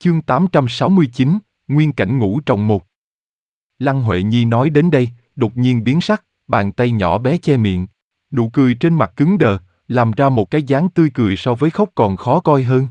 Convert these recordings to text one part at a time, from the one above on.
Chương 869, Nguyên cảnh ngũ trọng một. Lăng Huệ Nhi nói đến đây, đột nhiên biến sắc, bàn tay nhỏ bé che miệng. Nụ cười trên mặt cứng đờ, làm ra một cái dáng tươi cười so với khóc còn khó coi hơn.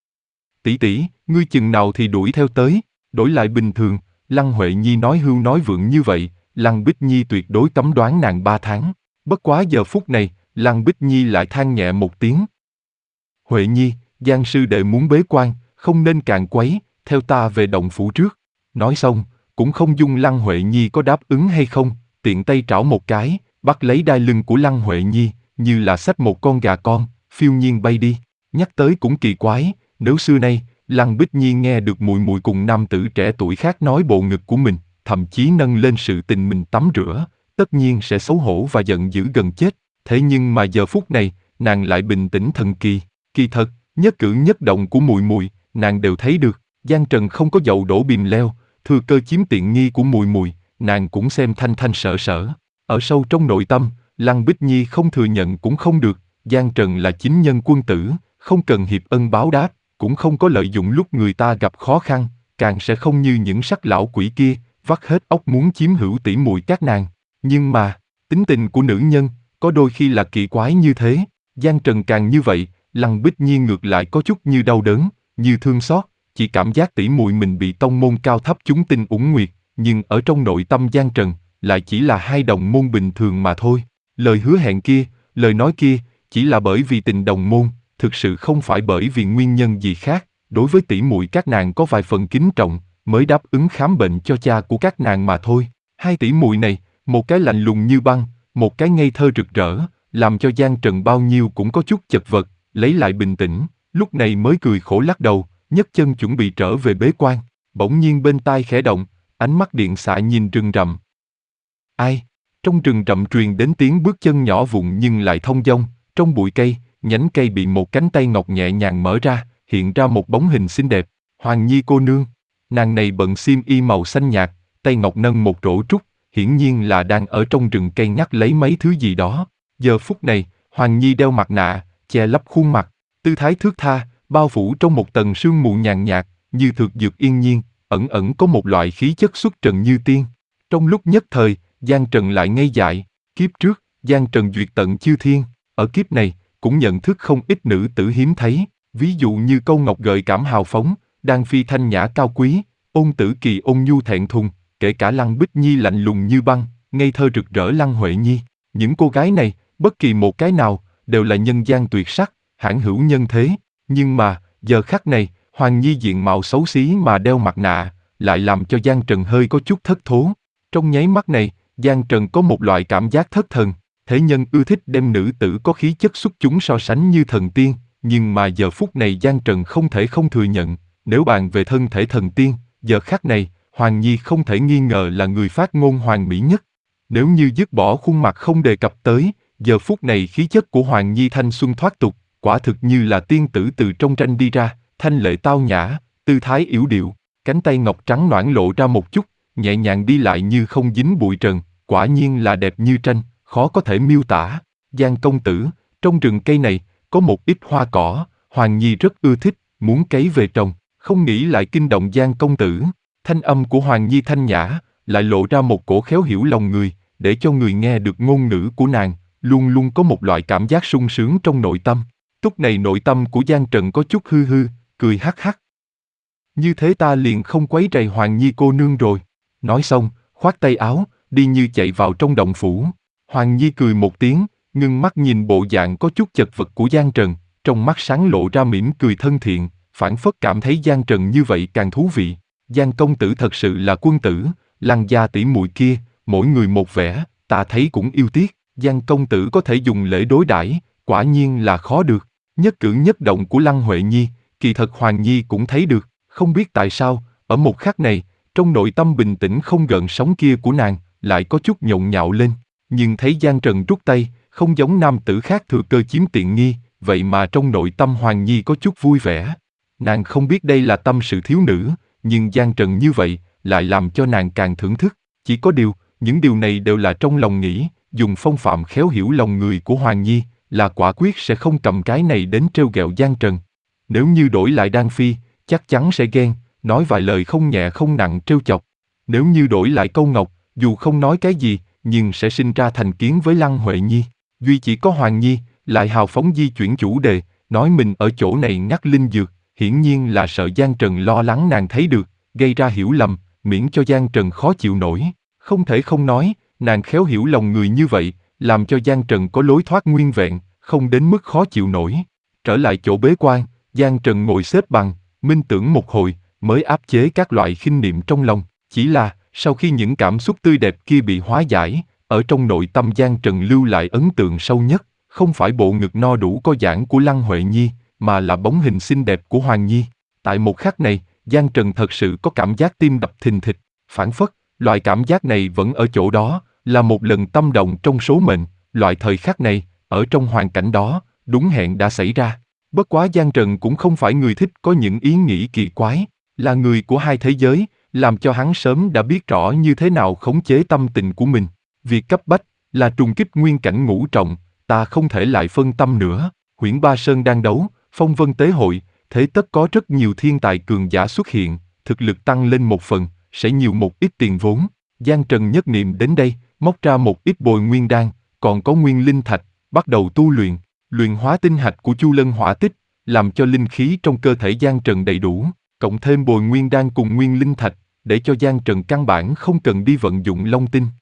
Tỷ tỷ, ngươi chừng nào thì đuổi theo tới, đổi lại bình thường, Lăng Huệ Nhi nói hưu nói vượng như vậy, Lăng Bích Nhi tuyệt đối cấm đoán nàng 3 tháng. Bất quá giờ phút này, Lăng Bích Nhi lại than nhẹ một tiếng. Huệ Nhi, Giang sư đệ muốn bế quan, không nên càn quấy, theo ta về động phủ trước. Nói xong, cũng không dung Lăng Huệ Nhi có đáp ứng hay không, tiện tay trảo một cái, bắt lấy đai lưng của Lăng Huệ Nhi, như là xách một con gà con, phiêu nhiên bay đi. Nhắc tới cũng kỳ quái, nếu xưa nay, Lăng Bích Nhi nghe được mùi mùi cùng nam tử trẻ tuổi khác nói bộ ngực của mình, thậm chí nâng lên sự tình mình tắm rửa, tất nhiên sẽ xấu hổ và giận dữ gần chết. Thế nhưng mà giờ phút này, nàng lại bình tĩnh thần kỳ. Kỳ thật, nhất cử nhất động của mùi mùi, nàng đều thấy được. Giang Trần không có dậu đổ bìm leo, thừa cơ chiếm tiện nghi của mùi mùi, nàng cũng xem thanh thanh sở sở. Ở sâu trong nội tâm, Lăng Bích Nhi không thừa nhận cũng không được. Giang Trần là chính nhân quân tử, không cần hiệp ân báo đáp, cũng không có lợi dụng lúc người ta gặp khó khăn, càng sẽ không như những sắc lão quỷ kia, vắt hết óc muốn chiếm hữu tỷ muội các nàng. Nhưng mà, tính tình của nữ nhân, có đôi khi là kỳ quái như thế. Giang Trần càng như vậy, Lăng Bích Nhi ngược lại có chút như đau đớn, như thương xót, chỉ cảm giác tỷ muội mình bị tông môn cao thấp chúng tinh ủng nguyệt, nhưng ở trong nội tâm Giang Trần, lại chỉ là hai đồng môn bình thường mà thôi. Lời hứa hẹn kia, lời nói kia, chỉ là bởi vì tình đồng môn, thực sự không phải bởi vì nguyên nhân gì khác. Đối với tỷ muội các nàng có vài phần kính trọng, mới đáp ứng khám bệnh cho cha của các nàng mà thôi. Hai tỷ muội này, một cái lạnh lùng như băng, một cái ngây thơ rực rỡ, làm cho Giang Trần bao nhiêu cũng có chút chật vật, lấy lại bình tĩnh, lúc này mới cười khổ lắc đầu, nhấc chân chuẩn bị trở về bế quan. Bỗng nhiên bên tai khẽ động, ánh mắt điện xạ nhìn rừng rậm. Ai? Trong rừng rậm truyền đến tiếng bước chân nhỏ vụn nhưng lại thông dong, trong bụi cây, nhánh cây bị một cánh tay ngọc nhẹ nhàng mở ra, hiện ra một bóng hình xinh đẹp, Hoàng Nhi cô nương. Nàng này bận xiêm y màu xanh nhạt, tay ngọc nâng một rổ trúc, hiển nhiên là đang ở trong rừng cây ngắt lấy mấy thứ gì đó. Giờ phút này, Hoàng Nhi đeo mặt nạ, che lấp khuôn mặt, tư thái thướt tha, bao phủ trong một tầng sương mù nhàn nhạt, như thược dược yên nhiên, ẩn ẩn có một loại khí chất xuất trần như tiên. Trong lúc nhất thời, Giang Trần lại ngây dại. Kiếp trước, Giang Trần duyệt tận chư thiên, ở kiếp này, cũng nhận thức không ít nữ tử hiếm thấy, ví dụ như Câu Ngọc gợi cảm hào phóng, Đan Phi thanh nhã cao quý, Ôn Tử Kỳ ôn nhu thẹn thùng, kể cả Lăng Bích Nhi lạnh lùng như băng, ngây thơ rực rỡ Lăng Huệ Nhi. Những cô gái này, bất kỳ một cái nào, đều là nhân gian tuyệt sắc, hãn hữu nhân thế. Nhưng mà, giờ khắc này, Hoàng Nhi diện mạo xấu xí mà đeo mặt nạ, lại làm cho Giang Trần hơi có chút thất thố. Trong nháy mắt này, Giang Trần có một loại cảm giác thất thần. Thế nhân ưa thích đem nữ tử có khí chất xuất chúng so sánh như thần tiên, nhưng mà giờ phút này Giang Trần không thể không thừa nhận, nếu bàn về thân thể thần tiên, giờ khắc này, Hoàng Nhi không thể nghi ngờ là người phát ngôn hoàn mỹ nhất. Nếu như dứt bỏ khuôn mặt không đề cập tới, giờ phút này khí chất của Hoàng Nhi thanh xuân thoát tục, quả thực như là tiên tử từ trong tranh đi ra, thanh lệ tao nhã, tư thái yểu điệu, cánh tay ngọc trắng nõn lộ ra một chút, nhẹ nhàng đi lại như không dính bụi trần, quả nhiên là đẹp như tranh, khó có thể miêu tả. Giang công tử, trong rừng cây này, có một ít hoa cỏ, Hoàng Nhi rất ưa thích, muốn cấy về trồng, không nghĩ lại kinh động Giang công tử. Thanh âm của Hoàng Nhi thanh nhã, lại lộ ra một cổ khéo hiểu lòng người, để cho người nghe được ngôn ngữ của nàng, luôn luôn có một loại cảm giác sung sướng trong nội tâm. Lúc này nội tâm của Giang Trần có chút hư hư, cười hắc hắc. Như thế ta liền không quấy rầy Hoàng Nhi cô nương rồi. Nói xong, khoác tay áo, đi như chạy vào trong động phủ. Hoàng Nhi cười một tiếng, ngưng mắt nhìn bộ dạng có chút chật vật của Giang Trần, trong mắt sáng lộ ra mỉm cười thân thiện, phảng phất cảm thấy Giang Trần như vậy càng thú vị. Giang công tử thật sự là quân tử, Lăng gia tỷ muội kia, mỗi người một vẻ, ta thấy cũng yêu tiếc. Giang công tử có thể dùng lễ đối đãi, quả nhiên là khó được. Nhất cử nhất động của Lăng Huệ Nhi, kỳ thật Hoàng Nhi cũng thấy được, không biết tại sao, ở một khắc này, trong nội tâm bình tĩnh không gợn sóng kia của nàng, lại có chút nhộn nhạo lên. Nhưng thấy Giang Trần rút tay, không giống nam tử khác thừa cơ chiếm tiện nghi, vậy mà trong nội tâm Hoàng Nhi có chút vui vẻ. Nàng không biết đây là tâm sự thiếu nữ, nhưng Giang Trần như vậy, lại làm cho nàng càng thưởng thức. Chỉ có điều, những điều này đều là trong lòng nghĩ, dùng phong phạm khéo hiểu lòng người của Hoàng Nhi, là quả quyết sẽ không cầm cái này đến trêu ghẹo Giang Trần. Nếu như đổi lại Đan Phi, chắc chắn sẽ ghen, nói vài lời không nhẹ không nặng trêu chọc. Nếu như đổi lại câu Ngọc, dù không nói cái gì, nhưng sẽ sinh ra thành kiến với Lăng Huệ Nhi. Duy chỉ có Hoàng Nhi, lại hào phóng di chuyển chủ đề, nói mình ở chỗ này ngắt linh dược, hiển nhiên là sợ Giang Trần lo lắng nàng thấy được, gây ra hiểu lầm, miễn cho Giang Trần khó chịu nổi. Không thể không nói, nàng khéo hiểu lòng người như vậy, làm cho Giang Trần có lối thoát nguyên vẹn, không đến mức khó chịu nổi. Trở lại chỗ bế quan, Giang Trần ngồi xếp bằng, minh tưởng một hồi, mới áp chế các loại khinh niệm trong lòng. Chỉ là, sau khi những cảm xúc tươi đẹp kia bị hóa giải, ở trong nội tâm Giang Trần lưu lại ấn tượng sâu nhất, không phải bộ ngực no đủ có giãn của Lăng Huệ Nhi, mà là bóng hình xinh đẹp của Hoàng Nhi. Tại một khắc này, Giang Trần thật sự có cảm giác tim đập thình thịch, phảng phất, loại cảm giác này vẫn ở chỗ đó, là một lần tâm động trong số mệnh, loại thời khắc này, ở trong hoàn cảnh đó, đúng hẹn đã xảy ra. Bất quá Giang Trần cũng không phải người thích có những ý nghĩ kỳ quái, là người của hai thế giới, làm cho hắn sớm đã biết rõ như thế nào khống chế tâm tình của mình. Việc cấp bách là trùng kích nguyên cảnh ngũ trọng, ta không thể lại phân tâm nữa. Huyễn Ba Sơn đang đấu, phong vân tế hội, thế tất có rất nhiều thiên tài cường giả xuất hiện, thực lực tăng lên một phần, sẽ nhiều một ít tiền vốn. Giang Trần nhất niệm đến đây, móc ra một ít bồi nguyên đan, còn có nguyên linh thạch, bắt đầu tu luyện, luyện hóa tinh hạch của Chu Lân hỏa tích, làm cho linh khí trong cơ thể Giang Trần đầy đủ, cộng thêm bồi nguyên đan cùng nguyên linh thạch, để cho Giang Trần căn bản không cần đi vận dụng long tinh.